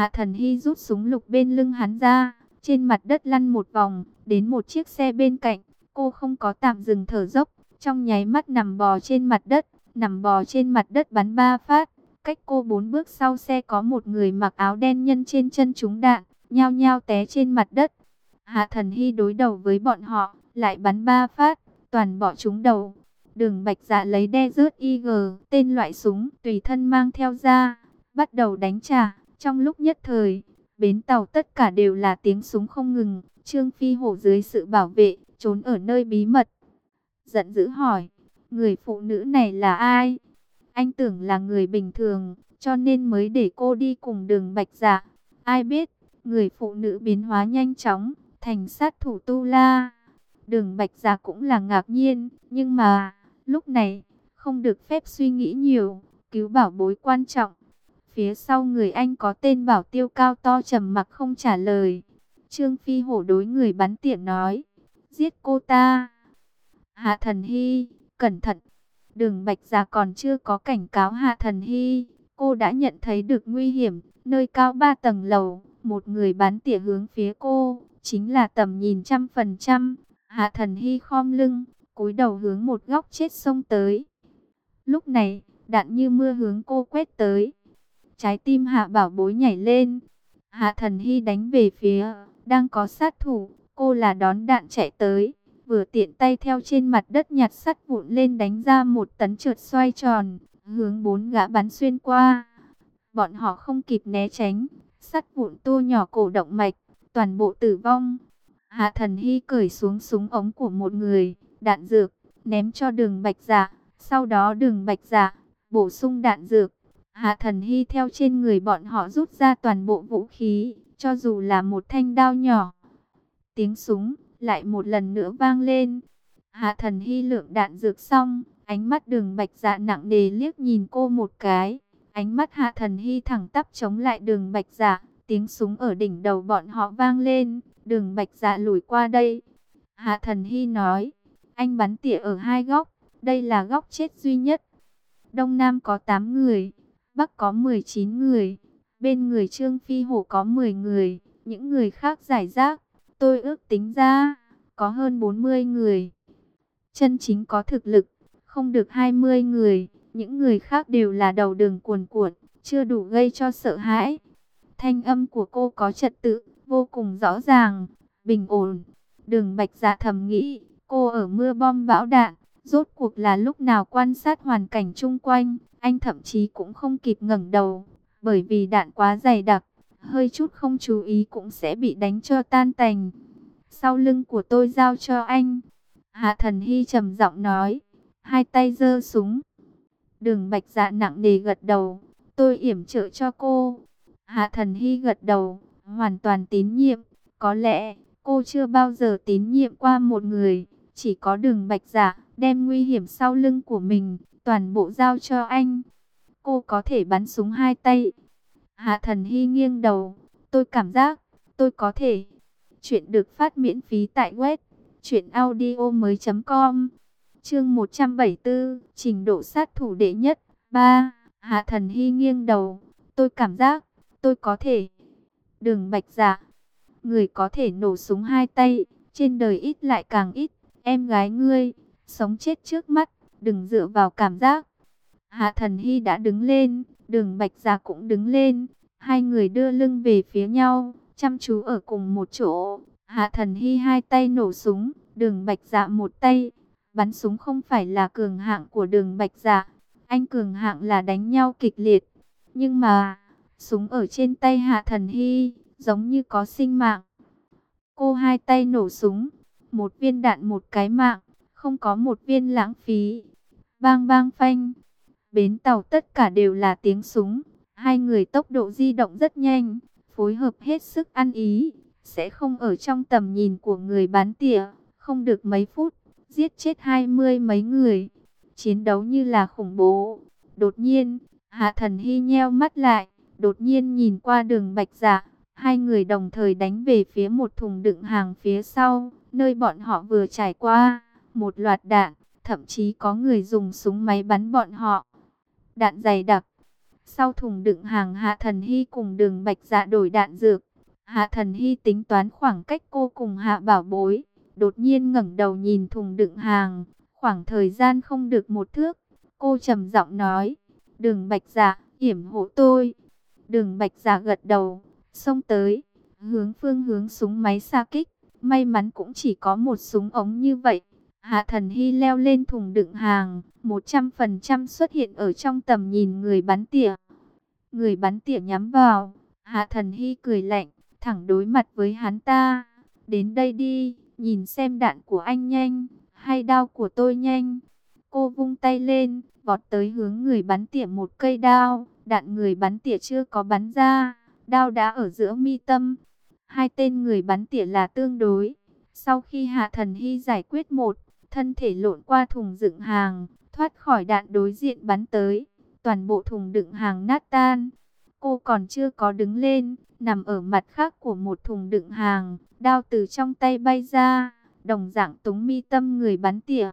Hạ Thần Hy rút súng lục bên lưng hắn ra, trên mặt đất lăn một vòng, đến một chiếc xe bên cạnh. Cô không có tạm dừng thở dốc, trong nháy mắt nằm bò trên mặt đất, bắn 3 phát. Cách cô 4 bước sau xe có một người mặc áo đen nhân trên chân trúng đạn, nhao nhao té trên mặt đất. Hạ Thần Hy đối đầu với bọn họ, lại bắn 3 phát, toàn bỏ trúng đầu. Đường Bạch Dạ lấy Desert Eagle, tên loại súng tùy thân mang theo ra, bắt đầu đánh trả. Trong lúc nhất thời, bến tàu tất cả đều là tiếng súng không ngừng. Trương Phi Hổ dưới sự bảo vệ, trốn ở nơi bí mật. Giận dữ hỏi, người phụ nữ này là ai? Anh tưởng là người bình thường, cho nên mới để cô đi cùng Đường Bạch Dạ. Ai biết, người phụ nữ biến hóa nhanh chóng, thành sát thủ Tu La. Đường Bạch Dạ cũng là ngạc nhiên, nhưng mà, lúc này, không được phép suy nghĩ nhiều, cứu bảo bối quan trọng. Phía sau người anh có tên bảo tiêu cao to trầm mặc không trả lời. Trương Phi Hổ đối người bắn tỉa nói, giết cô ta. Hạ Thần Hy, cẩn thận. Đường Bạch Dạ còn chưa có cảnh cáo Hạ Thần Hy, cô đã nhận thấy được nguy hiểm. Nơi cao 3 tầng lầu, một người bắn tỉa hướng phía cô, chính là tầm nhìn 100%. Hạ Thần Hy khom lưng, cúi đầu hướng một góc chết xông tới. Lúc này, đạn như mưa hướng cô quét tới. Trái tim Hạ Bảo Bối nhảy lên. Hạ Thần Hy đánh về phía đang có sát thủ, cô là đón đạn chạy tới, vừa tiện tay theo trên mặt đất nhặt sắt vụn lên đánh ra một tấn trượt xoay tròn, hướng 4 gã bắn xuyên qua. Bọn họ không kịp né tránh, sắt vụn tua nhỏ cổ động mạch, toàn bộ tử vong. Hạ Thần Hy cởi xuống súng ống của một người, đạn dược, ném cho Đường Bạch Dạ, sau đó Đường Bạch Dạ bổ sung đạn dược. Hạ Thần Hy theo trên người bọn họ rút ra toàn bộ vũ khí, cho dù là một thanh đao nhỏ. Tiếng súng lại một lần nữa vang lên. Hạ Thần Hy lượng đạn dược xong, ánh mắt Đường Bạch Dạ nặng nề liếc nhìn cô một cái. Ánh mắt Hạ Thần Hy thẳng tắp chống lại Đường Bạch Dạ, tiếng súng ở đỉnh đầu bọn họ vang lên. Đường Bạch Dạ lùi qua đây. Hạ Thần Hy nói, anh bắn tỉa ở 2 góc, đây là góc chết duy nhất. Đông Nam có 8 người, Bắc có 19 người, bên người Trương Phi Hổ có 10 người, những người khác rải rác. Tôi ước tính ra, có hơn 40 người. Chân chính có thực lực, không được 20 người, những người khác đều là đầu đường cuồn cuộn, chưa đủ gây cho sợ hãi. Thanh âm của cô có trật tự, vô cùng rõ ràng, bình ổn. Đường Bạch Dạ thầm nghĩ, cô ở mưa bom bão đạn, rốt cuộc là lúc nào quan sát hoàn cảnh chung quanh. Anh thậm chí cũng không kịp ngẩng đầu, bởi vì đạn quá dày đặc, hơi chút không chú ý cũng sẽ bị đánh cho tan tành. Sau lưng của tôi giao cho anh. Hạ Thần Hy trầm giọng nói, hai tay giơ súng. Đường Bạch Dạ nặng nề gật đầu, tôi yểm trợ cho cô. Hạ Thần Hy gật đầu, hoàn toàn tín nhiệm. Có lẽ cô chưa bao giờ tín nhiệm qua một người, chỉ có Đường Bạch Dạ đem nguy hiểm sau lưng của mình toàn bộ giao cho anh. Cô có thể bắn súng 2 tay. Hạ Thần Hy nghiêng đầu, tôi cảm giác tôi có thể. Chuyện được phát miễn phí tại web truyệnaudiomoi.com. Chương 174, trình độ sát thủ đệ nhất 3. Hạ Thần Hy nghiêng đầu, tôi cảm giác tôi có thể. Đường Bạch Dạ, người có thể nổ súng 2 tay, trên đời ít lại càng ít. Em gái ngươi, sống chết trước mắt, đừng dựa vào cảm giác. Hạ Thần Hy đã đứng lên, Đường Bạch Dạ cũng đứng lên. Hai người đưa lưng về phía nhau, chăm chú ở cùng một chỗ. Hạ Thần Hy 2 tay nổ súng, Đường Bạch Dạ 1 tay. Bắn súng không phải là cường hạng của Đường Bạch Dạ, anh cường hạng là đánh nhau kịch liệt. Nhưng mà, súng ở trên tay Hạ Thần Hy, giống như có sinh mạng. Cô 2 tay nổ súng, 1 viên đạn 1 cái mạng, không có 1 viên lãng phí. Bang bang phanh, bến tàu tất cả đều là tiếng súng. Hai người tốc độ di động rất nhanh, phối hợp hết sức ăn ý, sẽ không ở trong tầm nhìn của người bắn tỉa. Không được mấy phút, giết chết 20 mấy người. Chiến đấu như là khủng bố. Đột nhiên, Hạ Thần Hy nheo mắt lại, đột nhiên nhìn qua Đường Bạch Dạ. Hai người đồng thời đánh về phía một thùng đựng hàng phía sau, nơi bọn họ vừa trải qua. Một loạt đạn, thậm chí có người dùng súng máy bắn bọn họ. Đạn dày đặc, Sau thùng đựng hàng Hạ Thần Hy cùng Đường Bạch Dạ đổi đạn dược. Hạ Thần Hy tính toán khoảng cách cô cùng Hạ Bảo Bối. Đột nhiên ngẩng đầu nhìn thùng đựng hàng. Khoảng thời gian không được 1 thước. Cô trầm giọng nói. Đường Bạch Dạ, yểm hộ tôi. Đường Bạch Dạ gật đầu, xông tới. Phương hướng súng máy xa kích. May mắn cũng chỉ có một súng ống như vậy. Hạ Thần Hy leo lên thùng đựng hàng, 100% xuất hiện ở trong tầm nhìn người bắn tỉa. Người bắn tỉa nhắm vào, Hạ Thần Hy cười lạnh, thẳng đối mặt với hắn ta. Đến đây đi, nhìn xem đạn của anh nhanh, hay đao của tôi nhanh. Cô vung tay lên, vọt tới hướng người bắn tỉa một cây đao. Đạn người bắn tỉa chưa có bắn ra, đao đã ở giữa mi tâm. Hai tên người bắn tỉa là tương đối. Sau khi Hạ Thần Hy giải quyết một, thân thể lộn qua thùng đựng hàng, thoát khỏi đạn đối diện bắn tới. Toàn bộ thùng đựng hàng nát tan. Cô còn chưa có đứng lên, nằm ở mặt khác của một thùng đựng hàng, đao từ trong tay bay ra, đồng dạng túng mi tâm người bắn tỉa.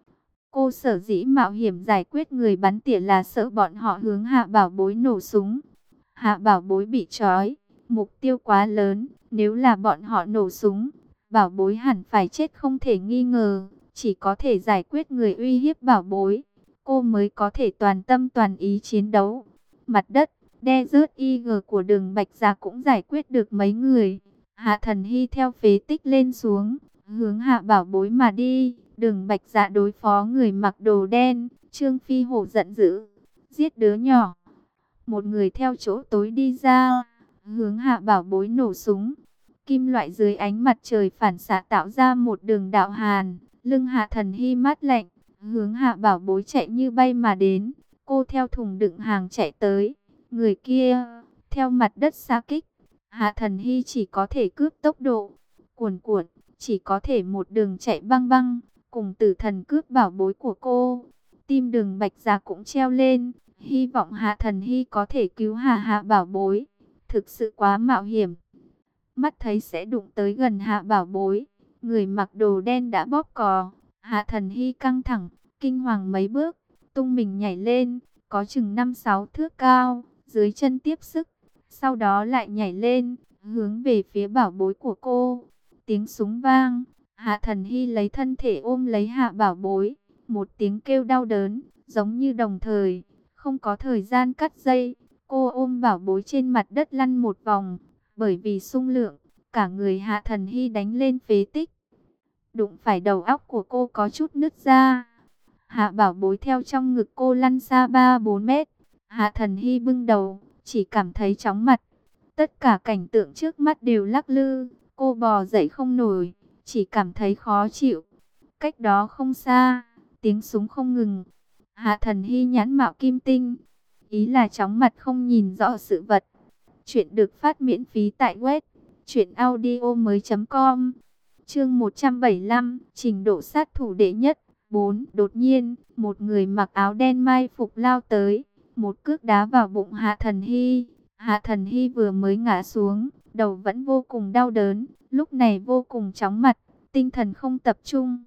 Cô sở dĩ mạo hiểm giải quyết người bắn tỉa là sợ bọn họ hướng Hạ Bảo Bối nổ súng. Hạ Bảo Bối bị trói, mục tiêu quá lớn, nếu là bọn họ nổ súng, Bảo Bối hẳn phải chết không thể nghi ngờ. Chỉ có thể giải quyết người uy hiếp Bảo Bối, cô mới có thể toàn tâm toàn ý chiến đấu. Mặt đất, Desert Eagle của Đường Bạch Dạ cũng giải quyết được mấy người. Hạ Thần Hy theo phế tích lên xuống, hướng Hạ Bảo Bối mà đi. Đường Bạch Dạ đối phó người mặc đồ đen, Trương Phi Hổ giận dữ, giết đứa nhỏ. Một người theo chỗ tối đi ra, hướng Hạ Bảo Bối nổ súng. Kim loại dưới ánh mặt trời phản xạ tạo ra một đường đạo hàn. Lưng Hạ Thần Hy mát lạnh, hướng Hạ Bảo Bối chạy như bay mà đến. Cô theo thùng đựng hàng chạy tới. Người kia, theo mặt đất xa kích. Hạ Thần Hy chỉ có thể cướp tốc độ. Cuồn cuộn, chỉ có thể một đường chạy băng băng. Cùng Tử Thần cướp bảo bối của cô. Tim Đường Bạch Dạ cũng treo lên. Hy vọng Hạ Thần Hy có thể cứu Hạ Bảo Bối. Thực sự quá mạo hiểm. Mắt thấy sẽ đụng tới gần Hạ Bảo Bối. Người mặc đồ đen đã bóp cò. Hạ Thần Hy căng thẳng, kinh hoàng mấy bước, tung mình nhảy lên, có chừng 5-6 thước cao, dưới chân tiếp sức. Sau đó lại nhảy lên, hướng về phía bảo bối của cô. Tiếng súng vang, Hạ Thần Hy lấy thân thể ôm lấy Hạ Bảo Bối. Một tiếng kêu đau đớn, giống như đồng thời, không có thời gian cắt dây. Cô ôm Bảo Bối trên mặt đất lăn một vòng, bởi vì xung lượng, cả người Hạ Thần Hy đánh lên phế tích. Đụng phải đầu óc của cô có chút nứt ra. Hạ Bảo Bối theo trong ngực cô lăn xa 3-4 mét. Hạ Thần Hy bưng đầu, chỉ cảm thấy chóng mặt. Tất cả cảnh tượng trước mắt đều lắc lư. Cô bò dậy không nổi, chỉ cảm thấy khó chịu. Cách đó không xa, tiếng súng không ngừng. Hạ Thần Hy nhãn mạo kim tinh, ý là chóng mặt không nhìn rõ sự vật. Chuyện được phát miễn phí tại web truyệnaudiomoi.com. Chương 175, trình độ sát thủ đệ nhất. 4. Đột nhiên, một người mặc áo đen mai phục lao tới, một cước đá vào bụng Hạ Thần Hy. Hạ Thần Hy vừa mới ngã xuống, đầu vẫn vô cùng đau đớn, lúc này vô cùng chóng mặt, tinh thần không tập trung.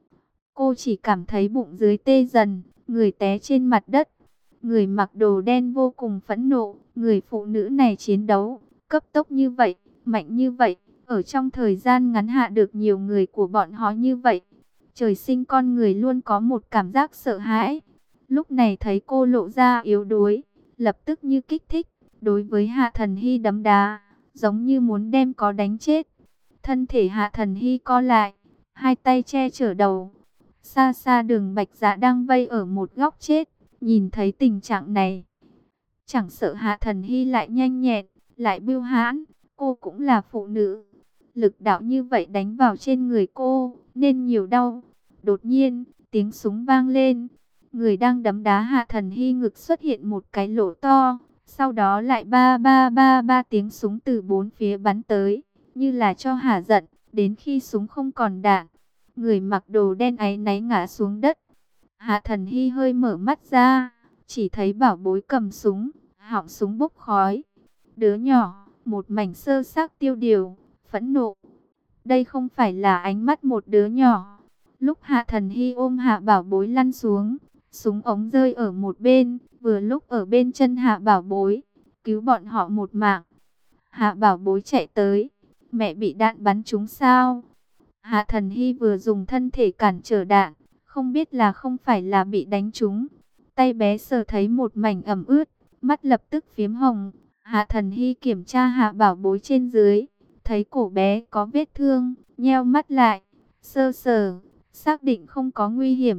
Cô chỉ cảm thấy bụng dưới tê dần, người té trên mặt đất. Người mặc đồ đen vô cùng phẫn nộ, người phụ nữ này chiến đấu cấp tốc như vậy, mạnh như vậy, ở trong thời gian ngắn hạ được nhiều người của bọn họ như vậy. Trời sinh con người luôn có một cảm giác sợ hãi. Lúc này thấy cô lộ ra yếu đuối, lập tức như kích thích, đối với Hạ Thần Hy đấm đá, giống như muốn đem có đánh chết. Thân thể Hạ Thần Hy co lại, hai tay che chở đầu. Xa xa Đường Bạch Dạ đang vây ở một góc chết, nhìn thấy tình trạng này, chẳng sợ Hạ Thần Hy lại nhanh nhẹn, lại bưu hãn, cô cũng là phụ nữ. Lực đạo như vậy đánh vào trên người cô, nên nhiều đau. Đột nhiên, tiếng súng vang lên. Người đang đấm đá Hạ Thần Hy ngực xuất hiện một cái lỗ to. Sau đó lại ba ba ba ba tiếng súng từ bốn phía bắn tới, như là cho hả giận, đến khi súng không còn đạn. Người mặc đồ đen áy náy ngã xuống đất. Hạ Thần Hy hơi mở mắt ra, chỉ thấy Bảo Bối cầm súng, họng súng bốc khói. Đứa nhỏ, một mảnh sơ xác tiêu điều, phẫn nộ. Đây không phải là ánh mắt một đứa nhỏ. Lúc Hạ Thần Hy ôm Hạ Bảo Bối lăn xuống, súng ống rơi ở một bên, vừa lúc ở bên chân Hạ Bảo Bối, cứu bọn họ một mạng. Hạ Bảo Bối chạy tới, mẹ bị đạn bắn trúng sao? Hạ Thần Hy vừa dùng thân thể cản trở đạn, không biết là không phải là bị đánh trúng. Tay bé sờ thấy một mảnh ẩm ướt, mắt lập tức phiếm hồng. Hạ Thần Hy kiểm tra Hạ Bảo Bối trên dưới, thấy cổ bé có vết thương, nheo mắt lại, sơ sờ, xác định không có nguy hiểm.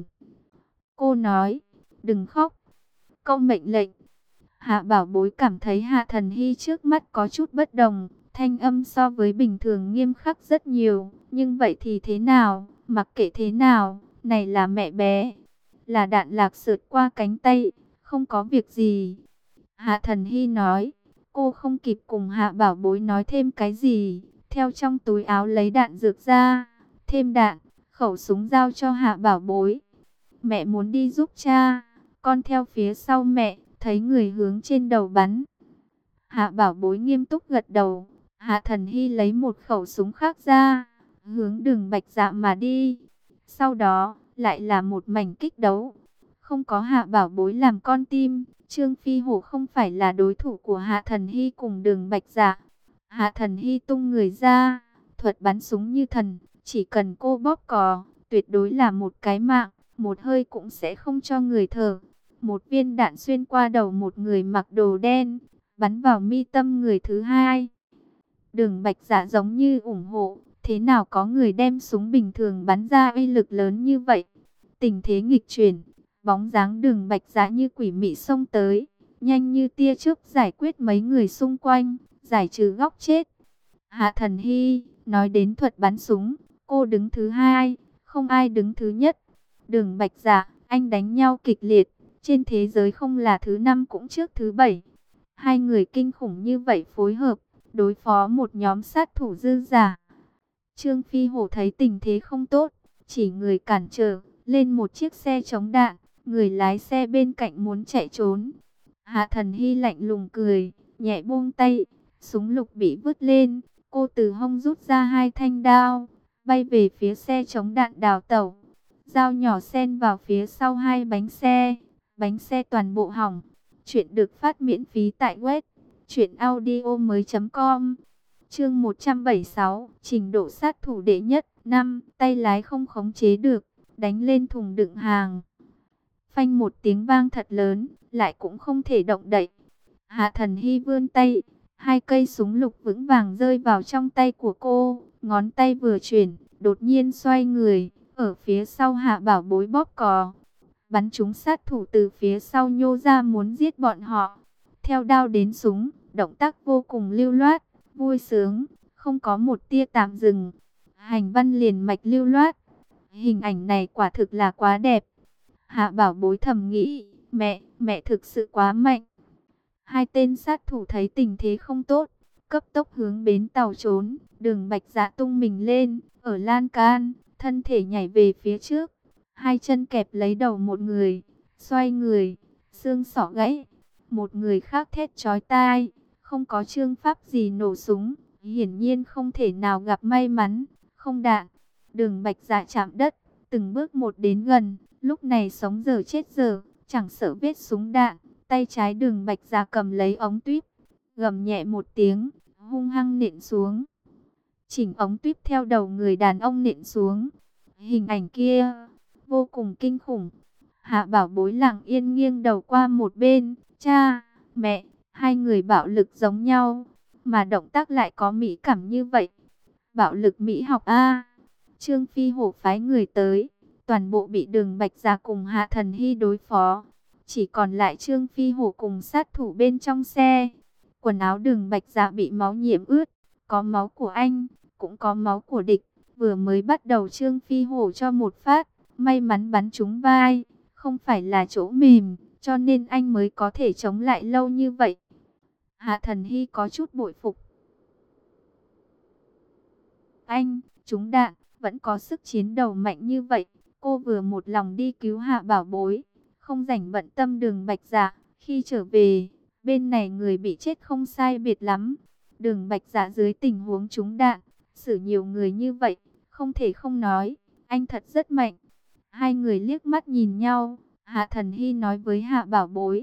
Cô nói, đừng khóc. Câu mệnh lệnh. Hạ Bảo Bối cảm thấy Hạ Thần Hy trước mắt có chút bất đồng, thanh âm so với bình thường nghiêm khắc rất nhiều. Nhưng vậy thì thế nào, mặc kệ thế nào, này là mẹ bé. Là đạn lạc sượt qua cánh tay, không có việc gì. Hạ Thần Hy nói, cô không kịp cùng Hạ Bảo Bối nói thêm cái gì. Theo trong túi áo lấy đạn dược ra, thêm đạn, khẩu súng giao cho Hạ Bảo Bối. Mẹ muốn đi giúp cha, con theo phía sau mẹ, thấy người hướng trên đầu bắn. Hạ Bảo Bối nghiêm túc gật đầu. Hạ Thần Hy lấy một khẩu súng khác ra, hướng Đường Bạch Dạ mà đi. Sau đó, lại là một mảnh kích đấu. Không có Hạ Bảo Bối làm con tim, Trương Phi Hổ không phải là đối thủ của Hạ Thần Hy cùng Đường Bạch Dạ. Hạ Thần Hy tung người ra, thuật bắn súng như thần, chỉ cần cô bóp cò, tuyệt đối là một cái mạng, một hơi cũng sẽ không cho người thở. Một viên đạn xuyên qua đầu một người mặc đồ đen, bắn vào mi tâm người thứ hai. Đường Bạch Dạ giống như ủng hộ, thế nào có người đem súng bình thường bắn ra uy lực lớn như vậy. Tình thế nghịch chuyển, bóng dáng Đường Bạch Dạ như quỷ mị xông tới, nhanh như tia chớp giải quyết mấy người xung quanh, giải trừ góc chết. Hạ Thần Hy nói đến thuật bắn súng, cô đứng thứ hai, không ai đứng thứ nhất. Đường Bạch Dạ, anh đánh nhau kịch liệt, trên thế giới không là thứ 5 cũng trước thứ 7. Hai người kinh khủng như vậy phối hợp, đối phó một nhóm sát thủ dư giả. Trương Phi Hổ thấy tình thế không tốt, chỉ người cản trở, lên một chiếc xe chống đạn, người lái xe bên cạnh muốn chạy trốn. Hạ Thần Hy lạnh lùng cười, nhẹ buông tay, súng lục bị vứt lên, cô từ hông rút ra hai thanh đao, bay về phía xe chống đạn đào tẩu. Dao nhỏ xen vào phía sau hai bánh xe toàn bộ hỏng. Chuyện được phát miễn phí tại web truyệnaudiomoi.com. Chương 176, trình độ sát thủ đệ nhất, 5, tay lái không khống chế được, đánh lên thùng đựng hàng. Phanh một tiếng vang thật lớn, lại cũng không thể động đậy. Hạ Thần Hy vươn tay, hai cây súng lục vững vàng rơi vào trong tay của cô, ngón tay vừa chuyển, đột nhiên xoay người, ở phía sau Hạ Bảo Bối bóp cò. Bắn trúng sát thủ từ phía sau nhô ra muốn giết bọn họ. Theo đao đến súng, động tác vô cùng lưu loát, vui sướng, không có một tia tạm dừng. Hành văn liền mạch lưu loát. Hình ảnh này quả thực là quá đẹp. Hạ Bảo Bối thầm nghĩ, mẹ thực sự quá mạnh. Hai tên sát thủ thấy tình thế không tốt, cấp tốc hướng bến tàu trốn. Đường Bạch Dạ tung mình lên, ở lan can, thân thể nhảy về phía trước. Hai chân kẹp lấy đầu một người, xoay người, xương sọ gãy. Một người khác thét chói tai, không có chương pháp gì nổ súng, hiển nhiên không thể nào gặp may mắn, không đạn. Đường Bạch Dạ chạm đất, từng bước một đến gần, lúc này sống dở chết dở, chẳng sợ vết súng đạn. Tay trái Đường Bạch Dạ cầm lấy ống tuyếp, gầm nhẹ một tiếng, hung hăng nện xuống. Chỉnh ống tuyếp theo đầu người đàn ông nện xuống. Hình ảnh kia vô cùng kinh khủng. Hạ Bảo Bối lặng yên nghiêng đầu qua một bên. Cha, mẹ, hai người bạo lực giống nhau, mà động tác lại có mỹ cảm như vậy. Bạo lực mỹ học a. Trương Phi Hổ phái người tới, toàn bộ bị Đường Bạch Dạ cùng Hạ Thần Hy đối phó. Chỉ còn lại Trương Phi Hổ cùng sát thủ bên trong xe. Quần áo Đường Bạch Dạ bị máu nhiễm ướt, có máu của anh, cũng có máu của địch. Vừa mới bắt đầu Trương Phi Hổ cho một phát, may mắn bắn trúng vai, không phải là chỗ mềm, cho nên anh mới có thể chống lại lâu như vậy. Hạ Thần Hy có chút bội phục. Anh, trúng đạn, vẫn có sức chiến đấu mạnh như vậy. Cô vừa một lòng đi cứu Hạ Bảo Bối, không rảnh bận tâm Đường Bạch Dạ. Khi trở về, bên này người bị chết không sai biệt lắm. Đường Bạch Dạ dưới tình huống trúng đạn, xử nhiều người như vậy, không thể không nói, anh thật rất mạnh. Hai người liếc mắt nhìn nhau, Hạ Thần Hy nói với Hạ Bảo Bối,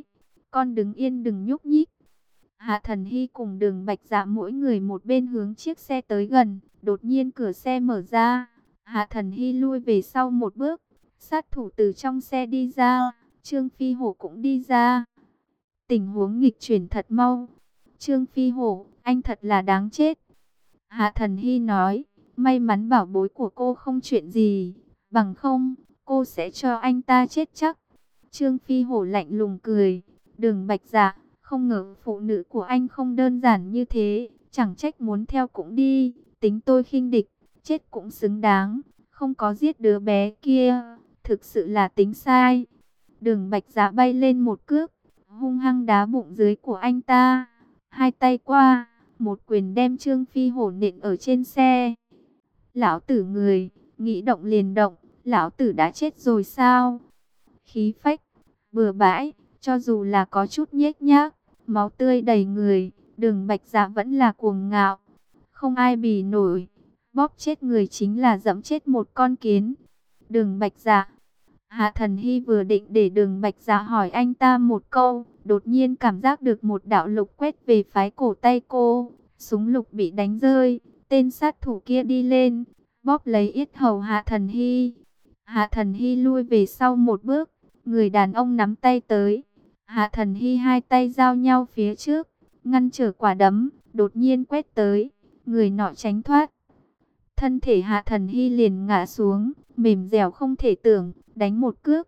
con đứng yên đừng nhúc nhích. Hạ Thần Hy cùng Đường Bạch Dạ mỗi người một bên hướng chiếc xe tới gần. Đột nhiên cửa xe mở ra. Hạ Thần Hy lui về sau một bước. Sát thủ từ trong xe đi ra. Trương Phi Hổ cũng đi ra. Tình huống nghịch chuyển thật mau. Trương Phi Hổ, anh thật là đáng chết. Hạ Thần Hy nói, may mắn bảo bối của cô không chuyện gì. Bằng không, cô sẽ cho anh ta chết chắc. Trương Phi Hổ lạnh lùng cười. Đường Bạch Dạ, không ngờ phụ nữ của anh không đơn giản như thế. Chẳng trách muốn theo cũng đi. Tính tôi khinh địch, chết cũng xứng đáng. Không có giết đứa bé kia, thực sự là tính sai. Đường Bạch Dạ bay lên một cước, hung hăng đá bụng dưới của anh ta. Hai tay qua, một quyền đem Trương Phi Hổ nện ở trên xe. Lão tử người, nghĩ động liền động, lão tử đã chết rồi sao? Khí phách, bừa bãi, cho dù là có chút nhếch nhác, máu tươi đầy người, Đường Bạch Dạ vẫn là cuồng ngạo. Không ai bì nổi, bóp chết người chính là dẫm chết một con kiến. Đường Bạch Dạ. Hạ Thần Hy vừa định để Đường Bạch Dạ hỏi anh ta một câu, đột nhiên cảm giác được một đạo lục quét về phái cổ tay cô. Súng lục bị đánh rơi, tên sát thủ kia đi lên, bóp lấy yết hầu Hạ Thần Hy. Hạ Thần Hy lui về sau một bước, người đàn ông nắm tay tới. Hạ Thần Hy hai tay giao nhau phía trước, ngăn trở quả đấm, đột nhiên quét tới, người nọ tránh thoát. Thân thể Hạ Thần Hy liền ngã xuống, mềm dẻo không thể tưởng, đánh một cước,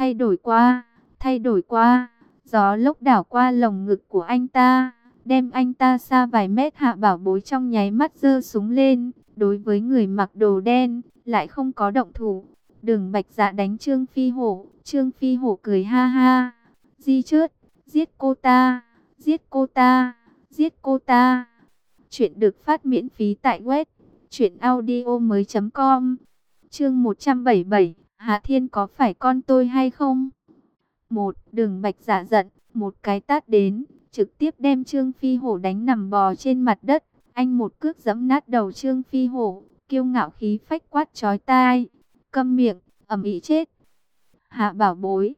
thay đổi qua, gió lốc đảo qua lồng ngực của anh ta, đem anh ta xa vài mét. Hạ Bảo Bối trong nháy mắt giơ súng lên, đối với người mặc đồ đen, lại không có động thủ. Đường Bạch Dạ đánh Trương Phi Hổ, Trương Phi Hổ cười ha ha, Di Chớt, giết cô ta, giết cô ta, giết cô ta. Chuyện được phát miễn phí tại web truyệnaudiomoi.com. Chương 177, Hạ Thiên có phải con tôi hay không? Đường Bạch Dạ giận, một cái tát đến, trực tiếp đem Trương Phi Hổ đánh nằm bò trên mặt đất. Anh một cước giẫm nát đầu Trương Phi Hổ, kiêu ngạo khí phách quát chói tai, câm miệng, ầm ĩ chết. Hạ Bảo Bối,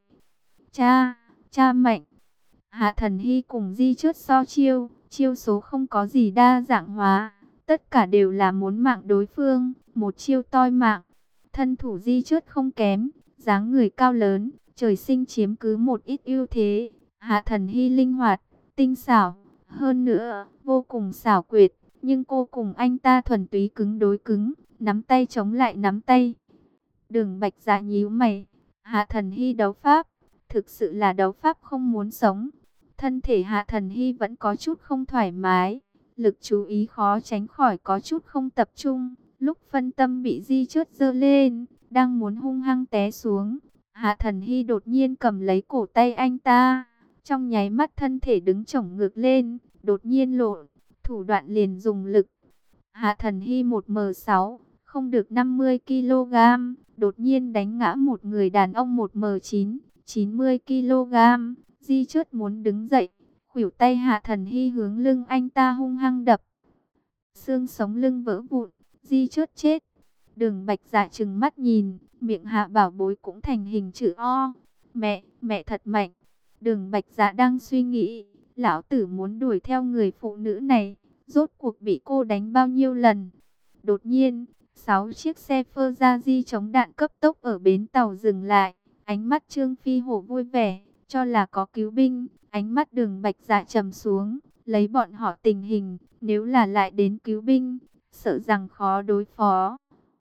cha mạnh. Hạ Thần Hy cùng Di Chớt so chiêu, chiêu số không có gì đa dạng hóa, tất cả đều là muốn mạng đối phương, một chiêu toi mạng. Thân thủ Di Chớt không kém, dáng người cao lớn, trời sinh chiếm cứ một ít ưu thế. Hạ Thần Hy linh hoạt, tinh xảo, hơn nữa vô cùng xảo quyệt, nhưng cô cùng anh ta thuần túy cứng đối cứng, nắm tay chống lại nắm tay. Đường Bạch Dạ nhíu mày, Hạ Thần Hy đấu pháp, thực sự là đấu pháp không muốn sống. Thân thể Hạ Thần Hy vẫn có chút không thoải mái, lực chú ý khó tránh khỏi có chút không tập trung. Lúc phân tâm bị Di Chớt giơ lên, đang muốn hung hăng té xuống, Hạ Thần Hy đột nhiên cầm lấy cổ tay anh ta. Trong nháy mắt thân thể đứng chổng ngược lên, đột nhiên lộn, thủ đoạn liền dùng lực. Hạ Thần Hy 1m6, không được 50 kg, đột nhiên đánh ngã một người đàn ông 1m9, 90 kg. Di Chớt muốn đứng dậy, khuỷu tay Hạ Thần Hy hướng lưng anh ta hung hăng đập. Xương sống lưng vỡ vụn, Di Chớt chết. Đường Bạch Dạ trừng mắt nhìn, miệng Hạ Bảo Bối cũng thành hình chữ O. Mẹ thật mạnh. Đường Bạch Dạ đang suy nghĩ, lão tử muốn đuổi theo người phụ nữ này, rốt cuộc bị cô đánh bao nhiêu lần. Đột nhiên, 6 chiếc xe Ferrari chống đạn cấp tốc ở bến tàu dừng lại. Ánh mắt Trương Phi Hổ vui vẻ, cho là có cứu binh. Ánh mắt Đường Bạch Dạ trầm xuống, lấy bọn họ tình hình, nếu là lại đến cứu binh, sợ rằng khó đối phó.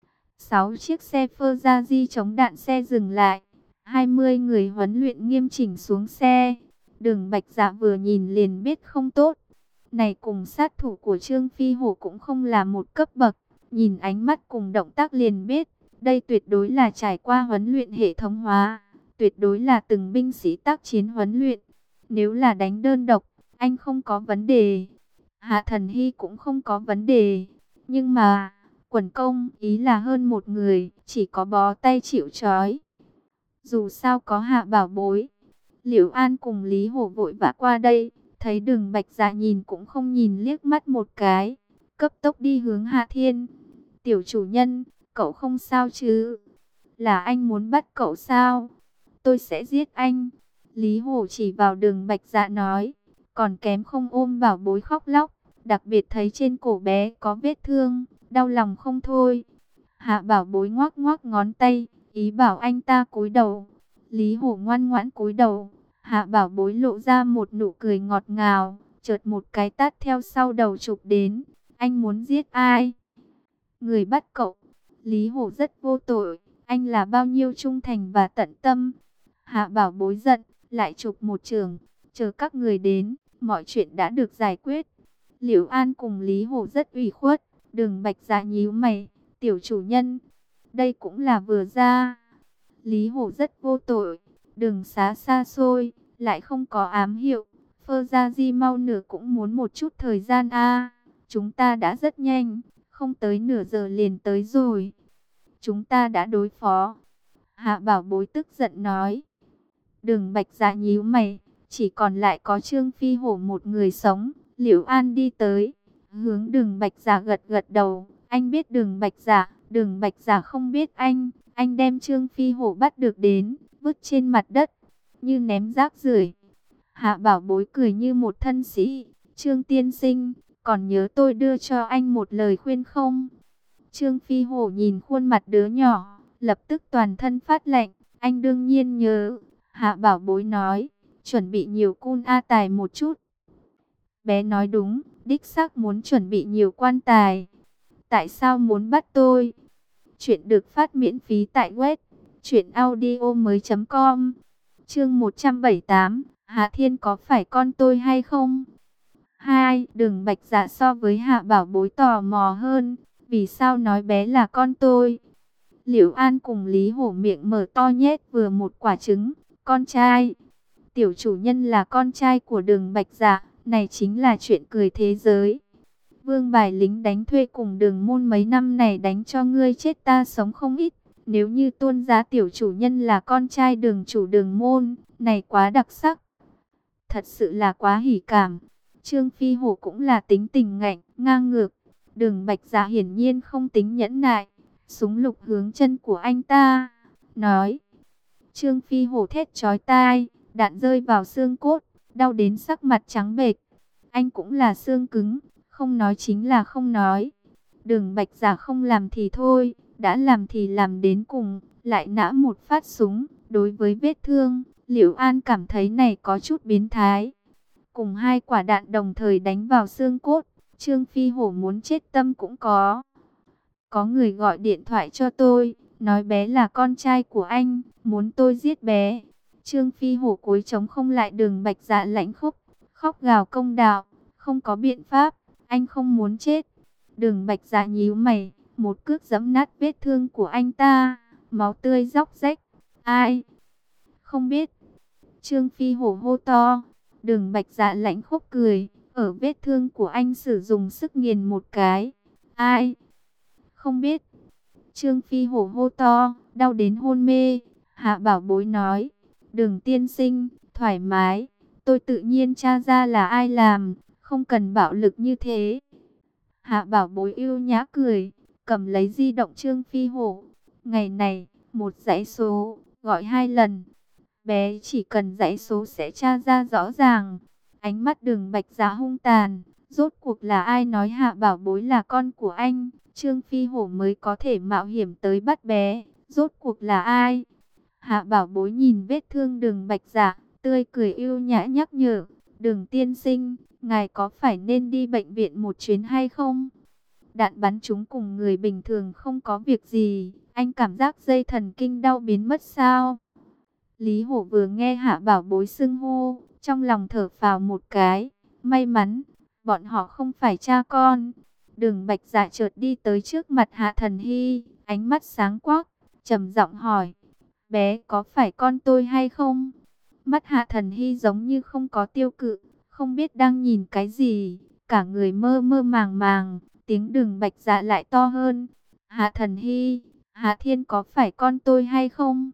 6 chiếc xe Ferrari chống đạn xe dừng lại, 20 người huấn luyện nghiêm chỉnh xuống xe. Đường Bạch Dạ vừa nhìn liền biết không tốt. Này cùng sát thủ của Trương Phi Hổ cũng không là một cấp bậc, nhìn ánh mắt cùng động tác liền biết, đây tuyệt đối là trải qua huấn luyện hệ thống hóa, tuyệt đối là từng binh sĩ tác chiến huấn luyện. Nếu là đánh đơn độc, anh không có vấn đề, Hạ Thần Hy cũng không có vấn đề, nhưng mà quần công ý là hơn một người, chỉ có bó tay chịu trói. Dù sao có Hạ Bảo Bối, Liễu An cùng Lý Hổ vội vã qua đây, thấy Đường Bạch Dạ nhìn cũng không nhìn liếc mắt một cái, cấp tốc đi hướng Hạ Thiên. Tiểu chủ nhân, cậu không sao chứ? Là anh muốn bắt cậu sao? Tôi sẽ giết anh. Lý Hổ chỉ vào Đường Bạch Dạ nói, còn kém không ôm bảo bối khóc lóc, đặc biệt thấy trên cổ bé có vết thương, đau lòng không thôi. Hạ Bảo Bối ngoắc ngoắc ngón tay, ý bảo anh ta cúi đầu. Lý Hổ ngoan ngoãn cúi đầu. Hạ Bảo Bối lộ ra một nụ cười ngọt ngào, chợt một cái tát theo sau đầu chụp đến. Anh muốn giết ai? Người bắt cậu. Lý Hổ rất vô tội, anh là bao nhiêu trung thành và tận tâm. Hạ Bảo Bối giận, lại chụp một chưởng. Chờ các người đến, mọi chuyện đã được giải quyết. Liễu An cùng Lý Hổ rất ủy khuất. Đường Bạch Dạ nhíu mày, tiểu chủ nhân, đây cũng là vừa ra. Lý Hổ rất vô tội, đường xá xa xôi, lại không có ám hiệu. Phơ Gia Di mau nửa cũng muốn một chút thời gian a. Chúng ta đã rất nhanh, không tới nửa giờ liền tới rồi. Chúng ta đã đối phó. Hạ Bảo Bối tức giận nói. Đường Bạch Dạ nhíu mày, chỉ còn lại có Trương Phi Hổ một người sống. Liễu An đi tới, hướng Đường Bạch Dạ gật gật đầu. Anh biết Đường Bạch Dạ, Đường Bạch Dạ không biết anh. Anh đem Trương Phi Hổ bắt được đến, vứt trên mặt đất, như ném rác rưởi. Hạ Bảo Bối cười như một thân sĩ. Trương tiên sinh, còn nhớ tôi đưa cho anh một lời khuyên không? Trương Phi Hổ nhìn khuôn mặt đứa nhỏ, lập tức toàn thân phát lạnh. Anh đương nhiên nhớ. Hạ Bảo Bối nói, chuẩn bị nhiều cun a tài một chút. Bé nói đúng, đích xác muốn chuẩn bị nhiều quan tài. Tại sao muốn bắt tôi? Chuyện được phát miễn phí tại web truyệnaudiomoi.com. Chương 178, Hạ Thiên có phải con tôi hay không? Đường Bạch Dạ so với Hạ Bảo Bối tò mò hơn, vì sao nói bé là con tôi? Liễu An cùng Lý Hổ miệng mở to nhét vừa một quả trứng, con trai. Tiểu chủ nhân là con trai của Đường Bạch Dạ, này chính là chuyện cười thế giới. Vương bài lính đánh thuê cùng Đường môn mấy năm này đánh cho ngươi chết ta sống không ít. Nếu như tuôn ra tiểu chủ nhân là con trai Đường chủ Đường môn, này quá đặc sắc. Thật sự là quá hỉ cảm. Trương Phi Hổ cũng là tính tình ngạnh, ngang ngược. Đường Bạch Dạ hiển nhiên không tính nhẫn nại. Súng lục hướng chân của anh ta, nói. Trương Phi Hổ thét chói tai, đạn rơi vào xương cốt, đau đến sắc mặt trắng bệch. Anh cũng là xương cứng, không nói chính là không nói. Đường Bạch Dạ không làm thì thôi, đã làm thì làm đến cùng, lại nã một phát súng. Đối với vết thương, Liễu An cảm thấy này có chút biến thái. Cùng hai quả đạn đồng thời đánh vào xương cốt, Trương Phi Hổ muốn chết tâm cũng có. Có người gọi điện thoại cho tôi, nói bé là con trai của anh, muốn tôi giết bé. Trương Phi Hổ cúi chống không lại Đường Bạch Dạ lãnh khốc, khóc gào công đạo, không có biện pháp, anh không muốn chết. Đường Bạch Dạ nhíu mày, một cước giẫm nát vết thương của anh ta, máu tươi róc rách. Ai? Không biết. Trương Phi Hổ hô to. Đường Bạch Dạ lãnh khốc cười, ở vết thương của anh sử dụng sức nghiền một cái. Ai? Không biết. Trương Phi Hổ hô to, đau đến hôn mê. Hạ Bảo Bối nói, Đường tiên sinh, thoải mái, tôi tự nhiên tra ra là ai làm, không cần bạo lực như thế. Hạ Bảo Bối ưu nhã cười, cầm lấy di động Trương Phi Hổ. Ngày này, một dãy số, gọi 2 lần. Bé chỉ cần dãy số sẽ tra ra rõ ràng. Ánh mắt Đường Bạch Dạ hung tàn, rốt cuộc là ai nói Hạ Bảo Bối là con của anh? Trương Phi Hổ mới có thể mạo hiểm tới bắt bé, rốt cuộc là ai? Hạ Bảo Bối nhìn vết thương Đường Bạch Dạ, tươi cười ưu nhã nhắc nhở, Đường tiên sinh, ngài có phải nên đi bệnh viện một chuyến hay không? Đạn bắn trúng cùng người bình thường không có việc gì, anh cảm giác dây thần kinh đau biến mất sao? Lý Hổ vừa nghe Hạ Bảo Bối xưng hô, trong lòng thở phào một cái, may mắn, bọn họ không phải cha con. Đường Bạch Dạ chợt đi tới trước mặt Hạ Thần Hy, ánh mắt sáng quắc, trầm giọng hỏi, bé có phải con tôi hay không? Mắt Hạ Thần Hy giống như không có tiêu cự, không biết đang nhìn cái gì, cả người mơ mơ màng màng, tiếng Đường Bạch Dạ lại to hơn. Hạ Thần Hy, Hạ Thiên có phải con tôi hay không?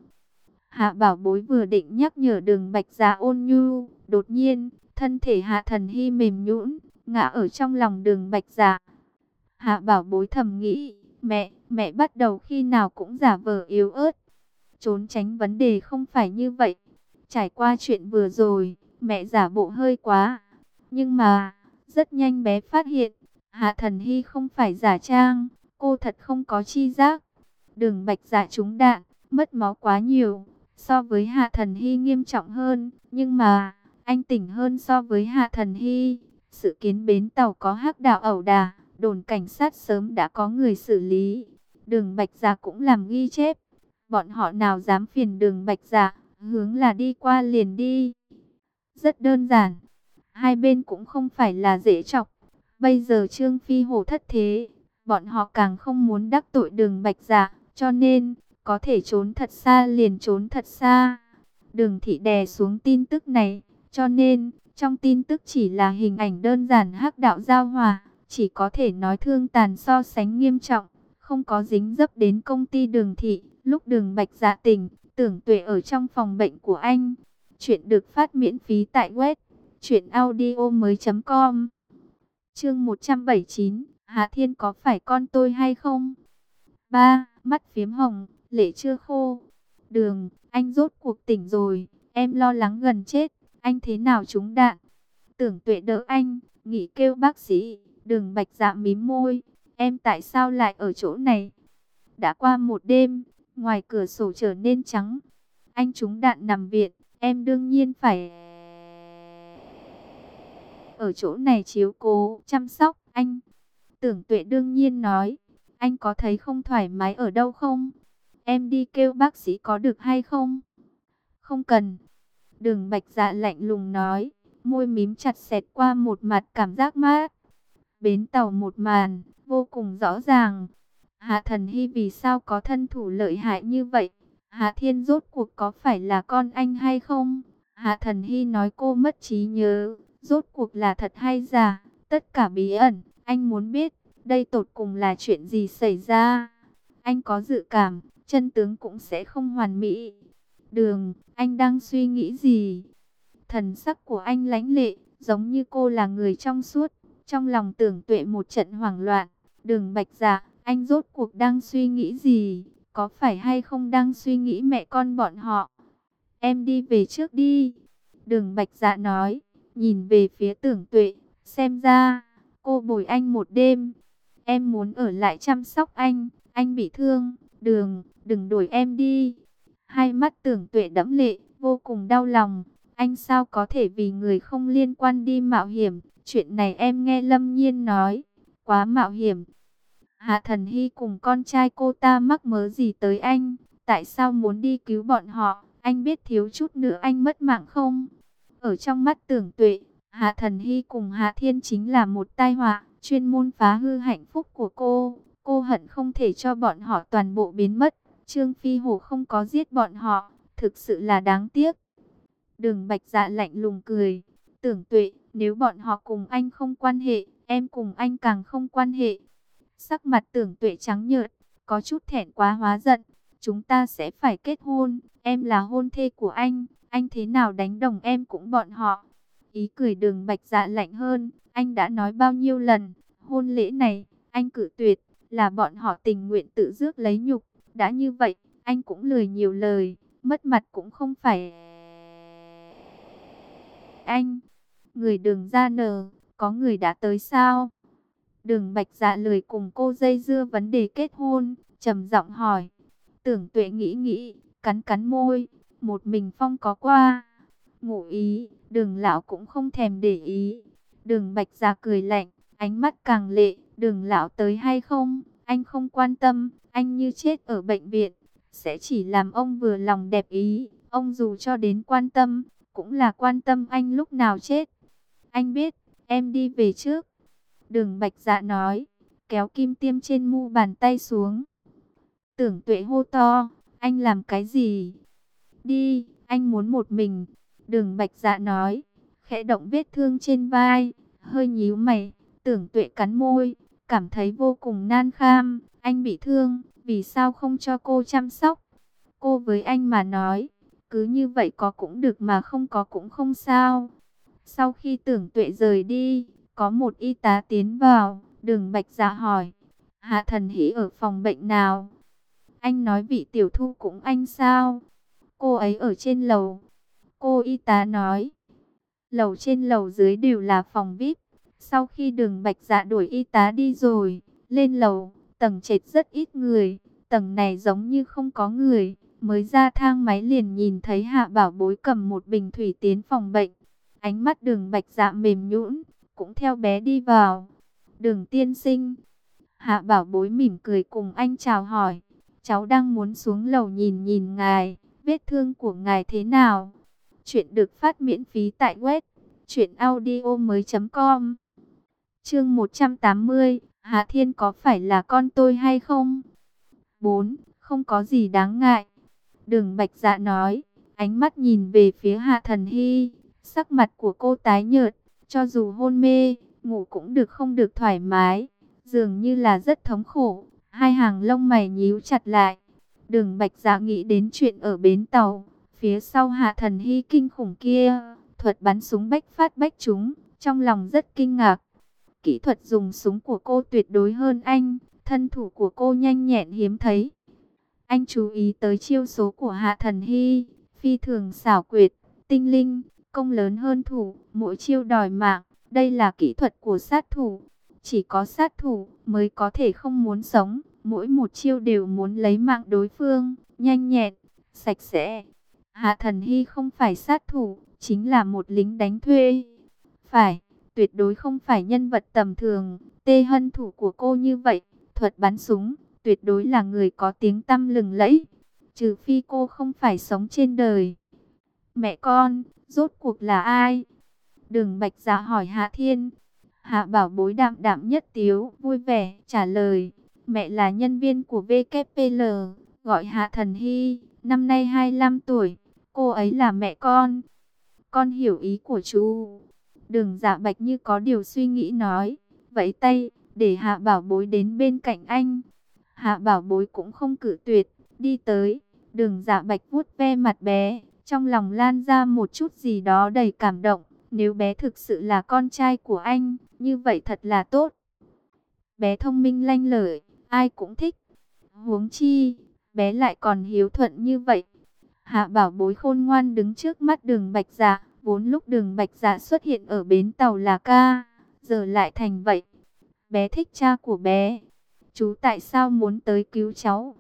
Hạ Bảo Bối vừa định nhắc nhở Đường Bạch Dạ ôn nhu, đột nhiên, thân thể Hạ Thần Hy mềm nhũn, ngã ở trong lòng Đường Bạch Dạ. Hạ Bảo Bối thầm nghĩ, mẹ bắt đầu khi nào cũng giả vờ yếu ớt. Trốn tránh vấn đề không phải như vậy. Trải qua chuyện vừa rồi, mẹ giả bộ hơi quá. Nhưng mà, rất nhanh bé phát hiện, Hạ Thần Hy không phải giả trang, cô thật không có chi giác. Đường Bạch Dạ trúng đạn, mất máu quá nhiều, so với Hạ Thần Hy nghiêm trọng hơn, nhưng mà anh tỉnh hơn so với Hạ Thần Hy. Sự kiến bến tàu có hắc đạo ẩu đả, đồn cảnh sát sớm đã có người xử lý. Đường Bạch Dạ cũng làm ghi chép. Bọn họ nào dám phiền Đường Bạch Dạ, hướng là đi qua liền đi. Rất đơn giản, hai bên cũng không phải là dễ chọc. Bây giờ Trương Phi Hổ thất thế, bọn họ càng không muốn đắc tội Đường Bạch Dạ, cho nên có thể trốn thật xa liền trốn thật xa. Đường Thị đè xuống tin tức này, cho nên trong tin tức chỉ là hình ảnh đơn giản hắc đạo giao hòa, chỉ có thể nói thương tàn so sánh nghiêm trọng, không có dính dấp đến công ty Đường Thị. Lúc Đường Bạch Dạ tỉnh, Tưởng Tuệ ở trong phòng bệnh của anh. Chuyện được phát miễn phí tại web truyệnaudiomoi.com. Chương 179, Hạ Thiên có phải con tôi hay không? 3. Mắt phiếm hồng, lệ chưa khô. Đường, anh rốt cuộc tỉnh rồi, em lo lắng gần chết, anh thế nào trúng đạn? Tưởng Tuệ đỡ anh, nghỉ kêu bác sĩ. Đường Bạch Dạ mím môi, em tại sao lại ở chỗ này? Đã qua một đêm, ngoài cửa sổ trở nên trắng. Anh trúng đạn nằm viện, em đương nhiên phải ở chỗ này chiếu cố, chăm sóc anh. Tưởng Tuệ đương nhiên nói, anh có thấy không thoải mái ở đâu không? Em đi kêu bác sĩ có được hay không? Không cần. Đường Bạch Dạ lạnh lùng nói, môi mím chặt xẹt qua một mặt cảm giác mát. Bến tàu một màn, vô cùng rõ ràng. Hạ Thần Hy vì sao có thân thủ lợi hại như vậy? Hạ Thiên rốt cuộc có phải là con anh hay không? Hạ Thần Hy nói cô mất trí nhớ, rốt cuộc là thật hay giả? Tất cả bí ẩn, anh muốn biết, đây tột cùng là chuyện gì xảy ra? Anh có dự cảm, chân tướng cũng sẽ không hoàn mỹ. Đường, anh đang suy nghĩ gì? Thần sắc của anh lãnh lệ, giống như cô là người trong suốt. Trong lòng Tưởng Tuệ một trận hoảng loạn. Đường Bạch Dạ, anh rốt cuộc đang suy nghĩ gì? Có phải hay không đang suy nghĩ mẹ con bọn họ? Em đi về trước đi. Đường Bạch Dạ nói, nhìn về phía Tưởng Tuệ. Xem ra, cô bồi anh một đêm. Em muốn ở lại chăm sóc anh bị thương. Đường, đừng đuổi em đi. Hai mắt Tưởng Tuệ đẫm lệ, vô cùng đau lòng. Anh sao có thể vì người không liên quan đi mạo hiểm? Chuyện này em nghe Lâm Nhiên nói, quá mạo hiểm. Hạ Thần Hy cùng con trai cô ta mắc mớ gì tới anh? Tại sao muốn đi cứu bọn họ? Anh biết thiếu chút nữa anh mất mạng không? Ở trong mắt Tưởng Tuệ, Hạ Thần Hy cùng Hạ Thiên chính là một tai họa, chuyên môn phá hư hạnh phúc của cô. Cô hận không thể cho bọn họ toàn bộ biến mất. Trương Phi Hổ không có giết bọn họ, thực sự là đáng tiếc. Đường Bạch Dạ lạnh lùng cười. Tưởng Tuệ, nếu bọn họ cùng anh không quan hệ, em cùng anh càng không quan hệ. Sắc mặt Tưởng Tuệ trắng nhợt, có chút thẹn quá hóa giận. Chúng ta sẽ phải kết hôn, em là hôn thê của anh thế nào đánh đồng em cũng bọn họ. Ý cười Đường Bạch Dạ lạnh hơn, anh đã nói bao nhiêu lần, hôn lễ này, anh cự tuyệt, là bọn họ tình nguyện tự rước lấy nhục. Đã như vậy, anh cũng lười nhiều lời, mất mặt cũng không phải anh. Người Đường ra nờ, có người đã tới sao? Đường Bạch Dạ lười cùng cô dây dưa vấn đề kết hôn, trầm giọng hỏi. Tưởng Tuệ nghĩ nghĩ, cắn cắn môi, một mình Phong có qua. Ngụ ý, Đường lão cũng không thèm để ý. Đường Bạch Dạ cười lạnh, ánh mắt càng lệ. Đường lão tới hay không, anh không quan tâm. Anh như chết ở bệnh viện, sẽ chỉ làm ông vừa lòng đẹp ý. Ông dù cho đến quan tâm, cũng là quan tâm anh lúc nào chết. Anh biết, em đi về trước. Đường Bạch Dạ nói, kéo kim tiêm trên mu bàn tay xuống. Tưởng Tuệ hô to, anh làm cái gì? Đi, anh muốn một mình. Đường Bạch Dạ nói, khẽ động vết thương trên vai, hơi nhíu mày. Tưởng Tuệ cắn môi, cảm thấy vô cùng nan kham. Anh bị thương, vì sao không cho cô chăm sóc? Cô với anh mà nói, cứ như vậy có cũng được mà không có cũng không sao. Sau khi Tưởng Tuệ rời đi, có một y tá tiến vào. Đường Bạch Dạ hỏi, Hạ Thần Hỷ ở phòng bệnh nào? Anh nói vị tiểu thu cũng anh sao? Cô ấy ở trên lầu. Cô y tá nói. Lầu trên lầu dưới đều là phòng VIP. Sau khi Đường Bạch Dạ đuổi y tá đi rồi, lên lầu, tầng trệt rất ít người, tầng này giống như không có người. Mới ra thang máy liền nhìn thấy Hạ Bảo Bối cầm một bình thủy tiến phòng bệnh. Ánh mắt Đường Bạch Dạ mềm nhũn, cũng theo bé đi vào. Đường tiên sinh. Hạ Bảo Bối mỉm cười cùng anh chào hỏi. Cháu đang muốn xuống lầu nhìn nhìn ngài, vết thương của ngài thế nào? Chuyện được phát miễn phí tại web truyệnaudiomoi.com. Chương 180, Hạ Thiên có phải là con tôi hay không? 4. Không có gì đáng ngại. Đường Bạch Dạ nói, ánh mắt nhìn về phía Hạ Thần Hy, sắc mặt của cô tái nhợt, cho dù hôn mê, ngủ cũng được không được thoải mái, dường như là rất thống khổ, hai hàng lông mày nhíu chặt lại. Đường Bạch Dạ nghĩ đến chuyện ở bến tàu, phía sau Hạ Thần Hy kinh khủng kia, thuật bắn súng bách phát bách trúng, trong lòng rất kinh ngạc. Kỹ thuật dùng súng của cô tuyệt đối hơn anh, thân thủ của cô nhanh nhẹn hiếm thấy. Anh chú ý tới chiêu số của Hạ Thần Hy, phi thường xảo quyệt, tinh linh, công lớn hơn thủ, mỗi chiêu đòi mạng, đây là kỹ thuật của sát thủ. Chỉ có sát thủ mới có thể không muốn sống, mỗi một chiêu đều muốn lấy mạng đối phương, nhanh nhẹn, sạch sẽ. Hạ Thần Hy không phải sát thủ, chính là một lính đánh thuê. Phải, tuyệt đối không phải nhân vật tầm thường. Tê Hân thủ của cô như vậy, thuật bắn súng, tuyệt đối là người có tiếng tăm lừng lẫy. Trừ phi cô không phải sống trên đời. Mẹ con, rốt cuộc là ai? Đường Bạch Dạ hỏi Hạ Thiên. Hạ Bảo Bối đạm đạm nhất tiếu, vui vẻ, trả lời. Mẹ là nhân viên của WPL, gọi Hạ Thần Hy, năm nay 25 tuổi. Cô ấy là mẹ con. Con hiểu ý của chú. Đường Dạ Bạch như có điều suy nghĩ nói. Vẫy tay, để Hạ Bảo Bối đến bên cạnh anh. Hạ Bảo Bối cũng không cự tuyệt, đi tới. Đường Dạ Bạch vuốt ve mặt bé, trong lòng lan ra một chút gì đó đầy cảm động. Nếu bé thực sự là con trai của anh, như vậy thật là tốt. Bé thông minh lanh lợi, ai cũng thích. Huống chi, bé lại còn hiếu thuận như vậy. Hạ Bảo Bối khôn ngoan đứng trước mắt Đường Bạch Dạ. Vốn lúc Đường Bạch Dạ xuất hiện ở bến tàu là ca, giờ lại thành vậy. Bé thích cha của bé. Chú tại sao muốn tới cứu cháu?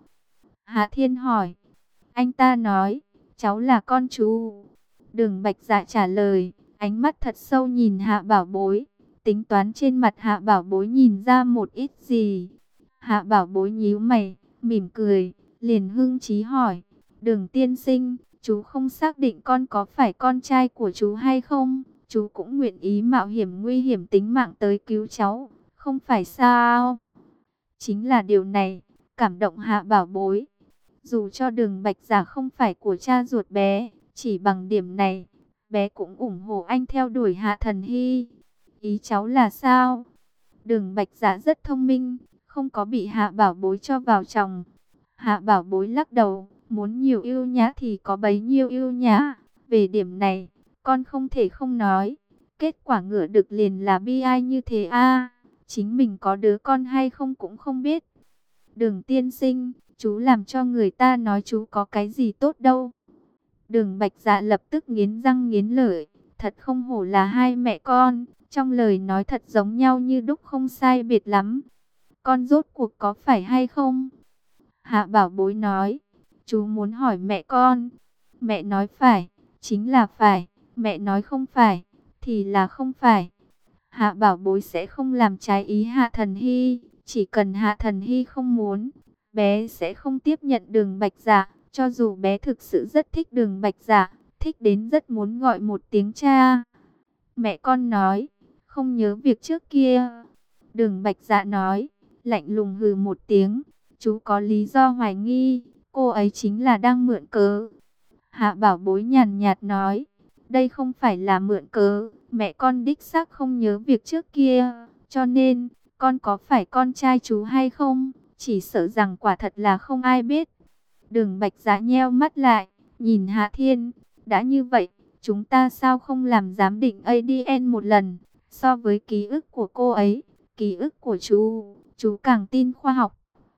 Hạ Thiên hỏi. Anh ta nói, cháu là con chú. Đường Bạch Dạ trả lời, ánh mắt thật sâu nhìn Hạ Bảo Bối. Tính toán trên mặt Hạ Bảo Bối nhìn ra một ít gì. Hạ Bảo Bối nhíu mày, mỉm cười, liền hưng trí hỏi. Đường tiên sinh, chú không xác định con có phải con trai của chú hay không? Chú cũng nguyện ý mạo hiểm nguy hiểm tính mạng tới cứu cháu, không phải sao? Chính là điều này, cảm động Hạ Bảo Bối. Dù cho Đường Bạch Dạ không phải của cha ruột bé, chỉ bằng điểm này, bé cũng ủng hộ anh theo đuổi Hạ Thần Hy. Ý cháu là sao? Đường Bạch Dạ rất thông minh, không có bị Hạ Bảo Bối cho vào chồng. Hạ Bảo Bối lắc đầu, muốn nhiều ưu nhã thì có bấy nhiêu ưu nhã. Về điểm này, con không thể không nói. Kết quả ngựa được liền là bi ai như thế a. Chính mình có đứa con hay không cũng không biết. Đường tiên sinh, chú làm cho người ta nói chú có cái gì tốt đâu. Đường Bạch Dạ lập tức nghiến răng nghiến lợi. Thật không hổ là hai mẹ con. Trong lời nói thật giống nhau như đúc không sai biệt lắm. Con rốt cuộc có phải hay không? Hạ Bảo Bối nói. Chú muốn hỏi mẹ con. Mẹ nói phải, chính là phải. Mẹ nói không phải, thì là không phải. Hạ Bảo Bối sẽ không làm trái ý Hạ Thần Hy. Chỉ cần Hạ Thần Hy không muốn, bé sẽ không tiếp nhận Đường Bạch Dạ. Cho dù bé thực sự rất thích Đường Bạch Dạ, thích đến rất muốn gọi một tiếng cha. Mẹ con nói, không nhớ việc trước kia. Đường Bạch Dạ nói, lạnh lùng hừ một tiếng. Chú có lý do hoài nghi, cô ấy chính là đang mượn cớ. Hạ Bảo Bối nhàn nhạt nói, đây không phải là mượn cớ. Mẹ con đích xác không nhớ việc trước kia, cho nên, con có phải con trai chú hay không? Chỉ sợ rằng quả thật là không ai biết. Đường Bạch Dạ nheo mắt lại, nhìn Hạ Thiên. Đã như vậy, chúng ta sao không làm giám định ADN một lần? So với ký ức của cô ấy, ký ức của chú càng tin khoa học.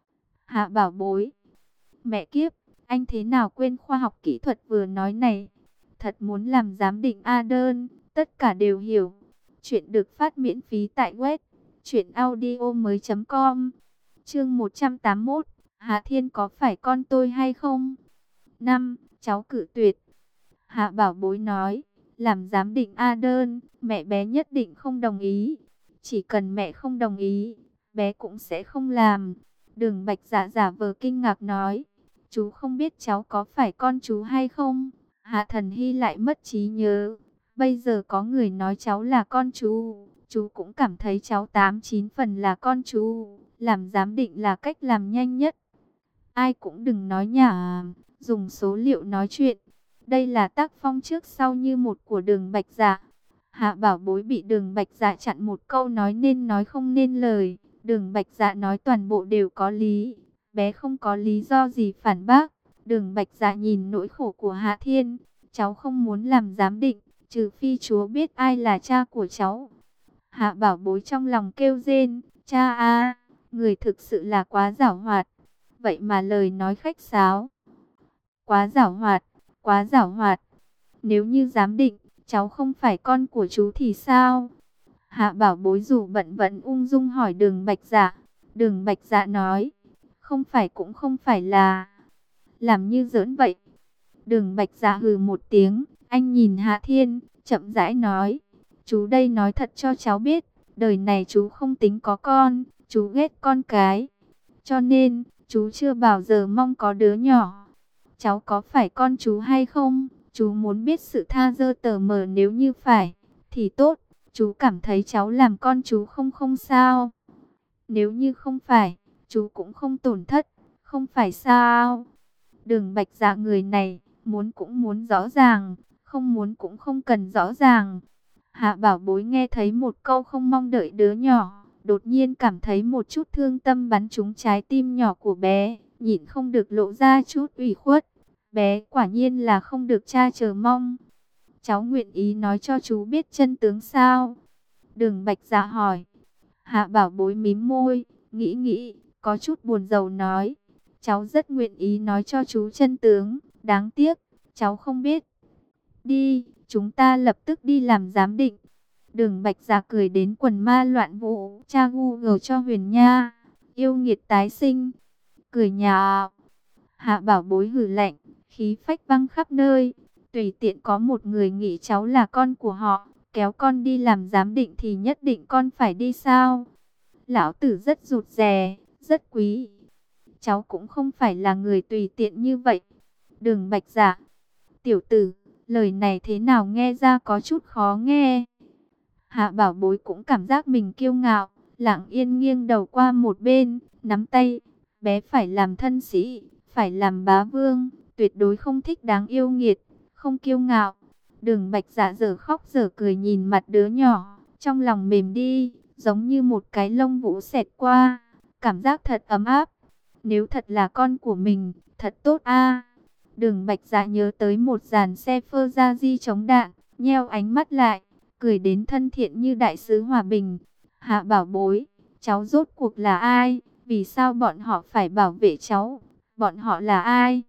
Hạ Bảo Bối. Mẹ kiếp, anh thế nào quên khoa học kỹ thuật vừa nói này? thật muốn làm giám định A đơn, tất cả đều hiểu. Chuyện được phát miễn phí tại web truyệnaudiomoi.com. Chương 181, Hạ Thiên có phải con tôi hay không? 5. Cháu cự tuyệt. Hạ Bảo Bối nói, làm giám định A đơn, mẹ bé nhất định không đồng ý. Chỉ cần mẹ không đồng ý, bé cũng sẽ không làm. Đường Bạch Dạ giả vờ kinh ngạc nói, chú không biết cháu có phải con chú hay không? Hạ Thần Hy lại mất trí nhớ. Bây giờ có người nói cháu là con chú cũng cảm thấy cháu 8-9 phần là con chú. Làm giám định là cách làm nhanh nhất. Ai cũng đừng nói nhảm, dùng số liệu nói chuyện. Đây là tác phong trước sau như một của Đường Bạch Dạ. Hạ Bảo Bối bị Đường Bạch Dạ chặn một câu nói nên nói không nên lời. Đường Bạch Dạ nói toàn bộ đều có lý. Bé không có lý do gì phản bác. Đường Bạch Dạ nhìn nỗi khổ của Hạ Thiên. Cháu không muốn làm giám định, trừ phi chúa biết ai là cha của cháu. Hạ Bảo Bối trong lòng kêu rên. Cha a, người thực sự là quá giảo hoạt. Vậy mà lời nói khách sáo. Quá giảo hoạt, quá giảo hoạt. Nếu như giám định, cháu không phải con của chú thì sao? Hạ Bảo Bối dù bận vẫn ung dung hỏi Đường Bạch Dạ. Đường Bạch Dạ nói, không phải cũng không phải là. Làm như giỡn vậy. Đường Bạch Dạ hừ một tiếng, anh nhìn Hạ Thiên, chậm rãi nói. Chú đây nói thật cho cháu biết, đời này chú không tính có con, chú ghét con cái. Cho nên, chú chưa bao giờ mong có đứa nhỏ. Cháu có phải con chú hay không? Chú muốn biết sự tha dơ tờ mờ, nếu như phải, thì tốt. Chú cảm thấy cháu làm con chú không sao. Nếu như không phải, chú cũng không tổn thất, không phải sao? Đường Bạch Dạ người này, muốn cũng muốn rõ ràng, không muốn cũng không cần rõ ràng. Hạ Bảo Bối nghe thấy một câu không mong đợi đứa nhỏ, đột nhiên cảm thấy một chút thương tâm bắn trúng trái tim nhỏ của bé, nhịn không được lộ ra chút ủy khuất. Bé quả nhiên là không được cha chờ mong. Cháu nguyện ý nói cho chú biết chân tướng sao? Đường Bạch Dạ hỏi. Hạ Bảo Bối mím môi, nghĩ, có chút buồn rầu nói. Cháu rất nguyện ý nói cho chú chân tướng, đáng tiếc, cháu không biết. Đi, chúng ta lập tức đi làm giám định. Đường Bạch Dạ cười đến quần ma loạn vũ, tra Google cho Huyền Nha. Yêu nghiệt tái sinh. Cười nhạo. Hạ Bảo Bối hừ lạnh, khí phách văng khắp nơi. Tùy tiện có một người nghĩ cháu là con của họ, kéo con đi làm giám định thì nhất định con phải đi sao? Lão tử rất rụt rè, rất quý. Cháu cũng không phải là người tùy tiện như vậy. Đường Bạch Dạ. Tiểu tử, lời này thế nào nghe ra có chút khó nghe. Hạ Bảo Bối cũng cảm giác mình kiêu ngạo, lặng yên nghiêng đầu qua một bên, nắm tay. Bé phải làm thân sĩ, phải làm bá vương, tuyệt đối không thích đáng yêu nghiệt, không kiêu ngạo. Đường Bạch Dạ dở khóc dở cười nhìn mặt đứa nhỏ, trong lòng mềm đi, giống như một cái lông vũ xẹt qua, cảm giác thật ấm áp. Nếu thật là con của mình, thật tốt a. Đường Bạch Dạ nhớ tới một dàn xe Ferrari chống đạn, nheo ánh mắt lại, cười đến thân thiện như đại sứ hòa bình. Hạ Bảo Bối, cháu rốt cuộc là ai? Vì sao bọn họ phải bảo vệ cháu? Bọn họ là ai?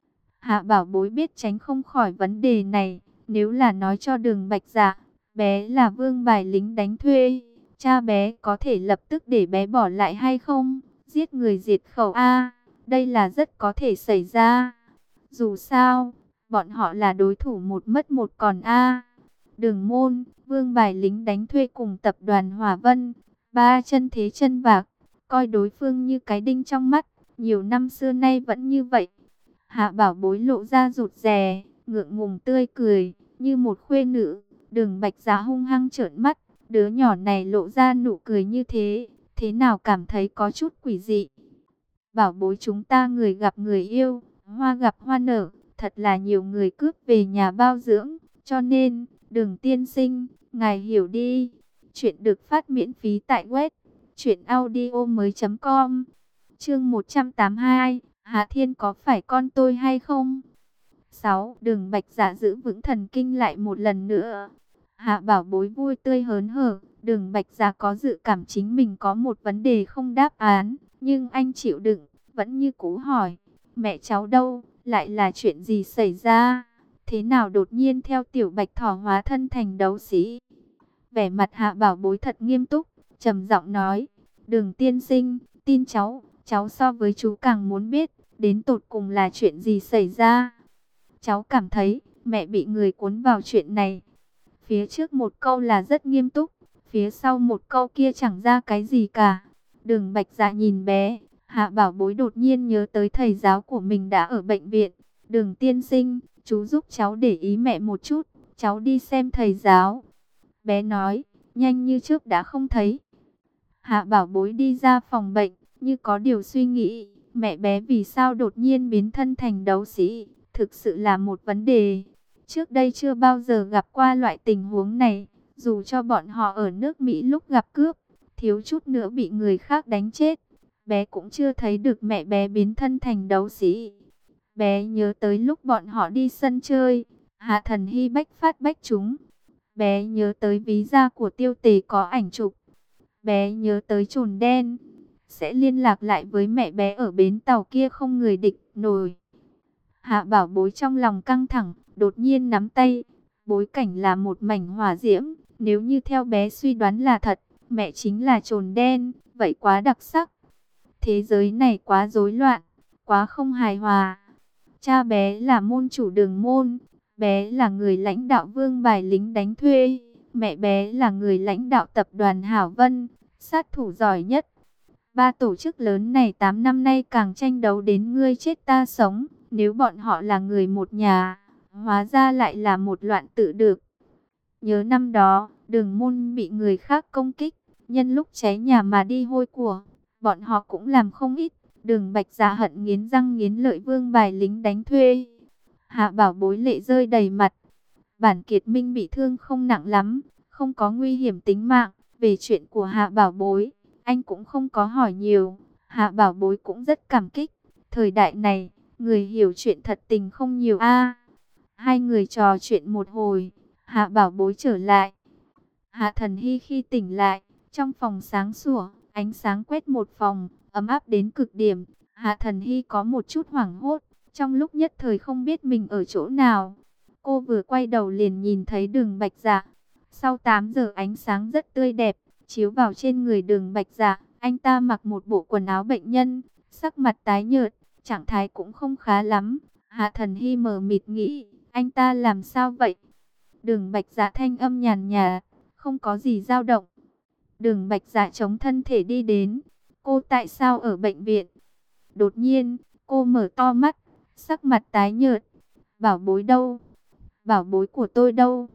Hạ Bảo Bối biết tránh không khỏi vấn đề này. Nếu là nói cho Đường Bạch Dạ, bé là vương bài lính đánh thuê, cha bé có thể lập tức để bé bỏ lại hay không? Giết người diệt khẩu a, đây là rất có thể xảy ra. Dù sao, bọn họ là đối thủ một mất một còn a. Đường Môn, vương bài lính đánh thuê cùng tập đoàn Hỏa Vân, ba chân thế chân vạc, coi đối phương như cái đinh trong mắt, nhiều năm xưa nay vẫn như vậy. Hạ Bảo Bối lộ ra rụt rè, ngượng ngùng tươi cười, như một khuê nữ. Đường Bạch Dạ hung hăng trợn mắt, đứa nhỏ này lộ ra nụ cười như thế, thế nào cảm thấy có chút quỷ dị. Bảo Bối, chúng ta người gặp người yêu, hoa gặp hoa nở, thật là nhiều người cướp về nhà bao dưỡng, cho nên, Đường tiên sinh, ngài hiểu đi. Chuyện được phát miễn phí tại web truyệnaudiomoi.com. Chương 182, Hạ Thiên có phải con tôi hay không? 6. Đường Bạch Dạ giữ vững thần kinh lại một lần nữa. Hạ Bảo Bối vui tươi hớn hở. Đường Bạch Dạ có dự cảm chính mình có một vấn đề không đáp án, nhưng anh chịu đựng, vẫn như cũ hỏi. Mẹ cháu đâu? Lại là chuyện gì xảy ra? thế nào đột nhiên theo Tiểu Bạch Thỏ hóa thân thành đấu sĩ? Vẻ mặt Hạ Bảo Bối thật nghiêm túc, trầm giọng nói, Đường tiên sinh, tin cháu so với chú càng muốn biết, đến tột cùng là chuyện gì xảy ra. Cháu cảm thấy, mẹ bị người cuốn vào chuyện này. Phía trước một câu là rất nghiêm túc, phía sau một câu kia chẳng ra cái gì cả. Đường Bạch Dạ nhìn bé, Hạ Bảo Bối đột nhiên nhớ tới thầy giáo của mình đã ở bệnh viện. Đường tiên sinh, chú giúp cháu để ý mẹ một chút, cháu đi xem thầy giáo. Bé nói, nhanh như trước đã không thấy. Hạ Bảo Bối đi ra phòng bệnh, như có điều suy nghĩ, mẹ bé vì sao đột nhiên biến thân thành đấu sĩ, thực sự là một vấn đề. Trước đây chưa bao giờ gặp qua loại tình huống này, dù cho bọn họ ở nước Mỹ lúc gặp cướp, thiếu chút nữa bị người khác đánh chết. Bé cũng chưa thấy được mẹ bé biến thân thành đấu sĩ. Bé nhớ tới lúc bọn họ đi sân chơi, Hạ Thần Hy bách phát bách trúng. Bé nhớ tới ví da của Tiêu Tề có ảnh chụp. Bé nhớ tới chồn đen, sẽ liên lạc lại với mẹ bé ở bến tàu kia không người địch nổi. Hạ Bảo Bối trong lòng căng thẳng, đột nhiên nắm tay. Bối cảnh là một mảnh hỏa diễm, nếu như theo bé suy đoán là thật, mẹ chính là chồn đen, vậy quá đặc sắc. Thế giới này quá rối loạn, quá không hài hòa. Cha bé là môn chủ Đường môn, bé là người lãnh đạo Vương Bài lính đánh thuê, mẹ bé là người lãnh đạo tập đoàn Hảo Vân, sát thủ giỏi nhất. Ba tổ chức lớn này 8 năm nay càng tranh đấu đến ngươi chết ta sống, nếu bọn họ là người một nhà, hóa ra lại là một loạn tự được. Nhớ năm đó, Đường môn bị người khác công kích, nhân lúc cháy nhà mà đi hôi của, bọn họ cũng làm không ít. Đường Bạch Dạ hận nghiến răng nghiến lợi Vương Bài lính đánh thuê. Hạ Bảo Bối lệ rơi đầy mặt. Bản Kiệt Minh bị thương không nặng lắm, không có nguy hiểm tính mạng. Về chuyện của Hạ Bảo Bối, anh cũng không có hỏi nhiều. Hạ Bảo Bối cũng rất cảm kích. Thời đại này, người hiểu chuyện thật tình không nhiều a. Hai người trò chuyện một hồi, Hạ Bảo Bối trở lại. Hạ Thần Hy khi tỉnh lại, trong phòng sáng sủa, ánh sáng quét một phòng, ấm áp đến cực điểm. Hạ Thần Hy có một chút hoảng hốt, trong lúc nhất thời không biết mình ở chỗ nào. Cô vừa quay đầu liền nhìn thấy Đường Bạch Dạ. Sau 8 giờ ánh sáng rất tươi đẹp, chiếu vào trên người Đường Bạch Dạ. Anh ta mặc một bộ quần áo bệnh nhân, sắc mặt tái nhợt, trạng thái cũng không khá lắm. Hạ Thần Hy mờ mịt nghĩ, anh ta làm sao vậy? Đường Bạch Dạ thanh âm nhàn nhạt, không có gì dao động. Đường Bạch Dạ chống thân thể đi đến. Cô tại sao ở bệnh viện? Đột nhiên, cô mở to mắt, sắc mặt tái nhợt. Bảo Bối đâu? Bảo Bối của tôi đâu?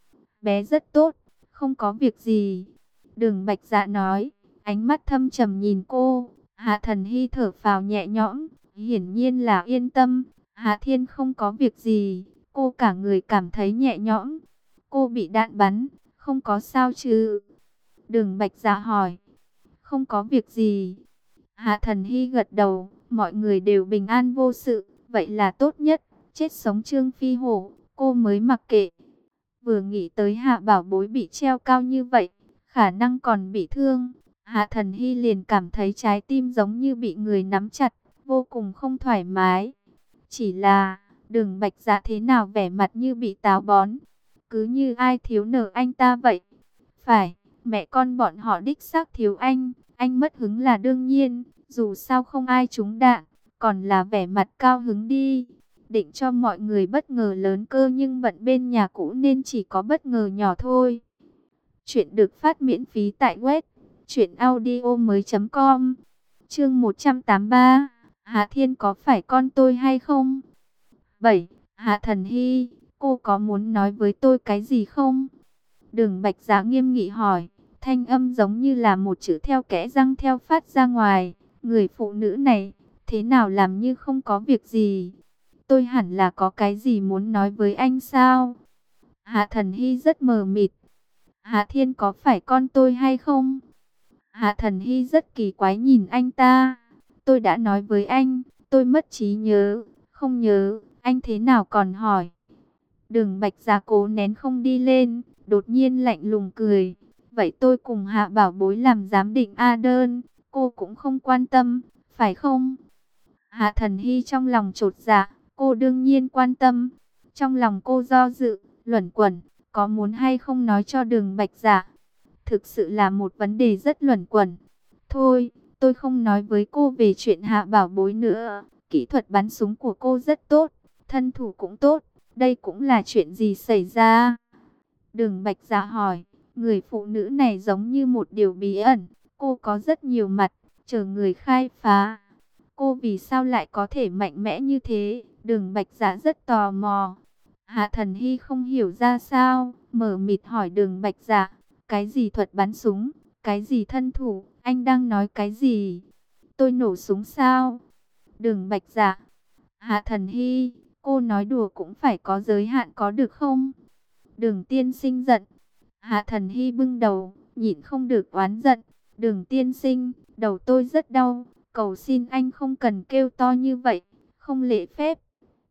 Bé rất tốt, không có việc gì. Đường Bạch Dạ nói, ánh mắt thâm trầm nhìn cô. Hạ Thần Hy thở phào nhẹ nhõm, hiển nhiên là yên tâm. Hạ Thiên không có việc gì, cô cả người cảm thấy nhẹ nhõm. Cô bị đạn bắn, không có sao chứ? Đường Bạch Dạ hỏi. Không có việc gì. Hạ Thần Hy gật đầu, mọi người đều bình an vô sự, vậy là tốt nhất. Chết sống Trương Phi Hổ, cô mới mặc kệ. Vừa nghĩ tới Hạ Bảo Bối bị treo cao như vậy, khả năng còn bị thương, Hạ Thần Hy liền cảm thấy trái tim giống như bị người nắm chặt, vô cùng không thoải mái. Chỉ là, Đường Bạch Dạ thế nào vẻ mặt như bị táo bón, cứ như ai thiếu nợ anh ta vậy. Phải, mẹ con bọn họ đích xác thiếu anh mất hứng là đương nhiên, dù sao không ai trúng đạn, còn là vẻ mặt cao hứng đi. Định cho mọi người bất ngờ lớn cơ nhưng bận bên nhà cũ nên chỉ có bất ngờ nhỏ thôi. Chuyện được phát miễn phí tại web truyệnaudiomoi.com. Chương 183. Hạ Thiên có phải con tôi hay không? 7. Hạ Thần Hy, cô có muốn nói với tôi cái gì không? Đường Bạch Dạ nghiêm nghị hỏi, thanh âm giống như là một chữ theo kẽ răng theo phát ra ngoài. Người phụ nữ này, thế nào làm như không có việc gì? Tôi hẳn là có cái gì muốn nói với anh sao? Hạ Thần Hy rất mờ mịt. Hạ Thiên có phải con tôi hay không? Hạ Thần Hy rất kỳ quái nhìn anh ta. Tôi đã nói với anh, tôi mất trí nhớ, không nhớ, anh thế nào còn hỏi? Đường Bạch Dạ cố nén không đi lên, đột nhiên lạnh lùng cười. Vậy tôi cùng Hạ Bảo Bối làm giám định A đơn, cô cũng không quan tâm, phải không? Hạ Thần Hy trong lòng chột dạ, cô đương nhiên quan tâm. Trong lòng cô do dự, luẩn quẩn, có muốn hay không nói cho Đường Bạch Dạ. Thực sự là một vấn đề rất luẩn quẩn. Thôi, tôi không nói với cô về chuyện Hạ Bảo Bối nữa. Kỹ thuật bắn súng của cô rất tốt, thân thủ cũng tốt. Đây cũng là chuyện gì xảy ra? Đường Bạch Dạ hỏi. Người phụ nữ này giống như một điều bí ẩn. Cô có rất nhiều mặt, chờ người khai phá. Cô vì sao lại có thể mạnh mẽ như thế? Đường Bạch Dạ rất tò mò. Hạ Thần Hy không hiểu ra sao, mở mịt hỏi Đường Bạch Dạ. Cái gì thuật bắn súng? Cái gì thân thủ? Anh đang nói cái gì? Tôi nổ súng sao? Đường Bạch Dạ. Hạ Thần Hy, cô nói đùa cũng phải có giới hạn có được không? Đường tiên sinh giận. Hạ Thần Hy bưng đầu, nhịn không được oán giận. Đường tiên sinh, đầu tôi rất đau. Cầu xin anh không cần kêu to như vậy, không lễ phép.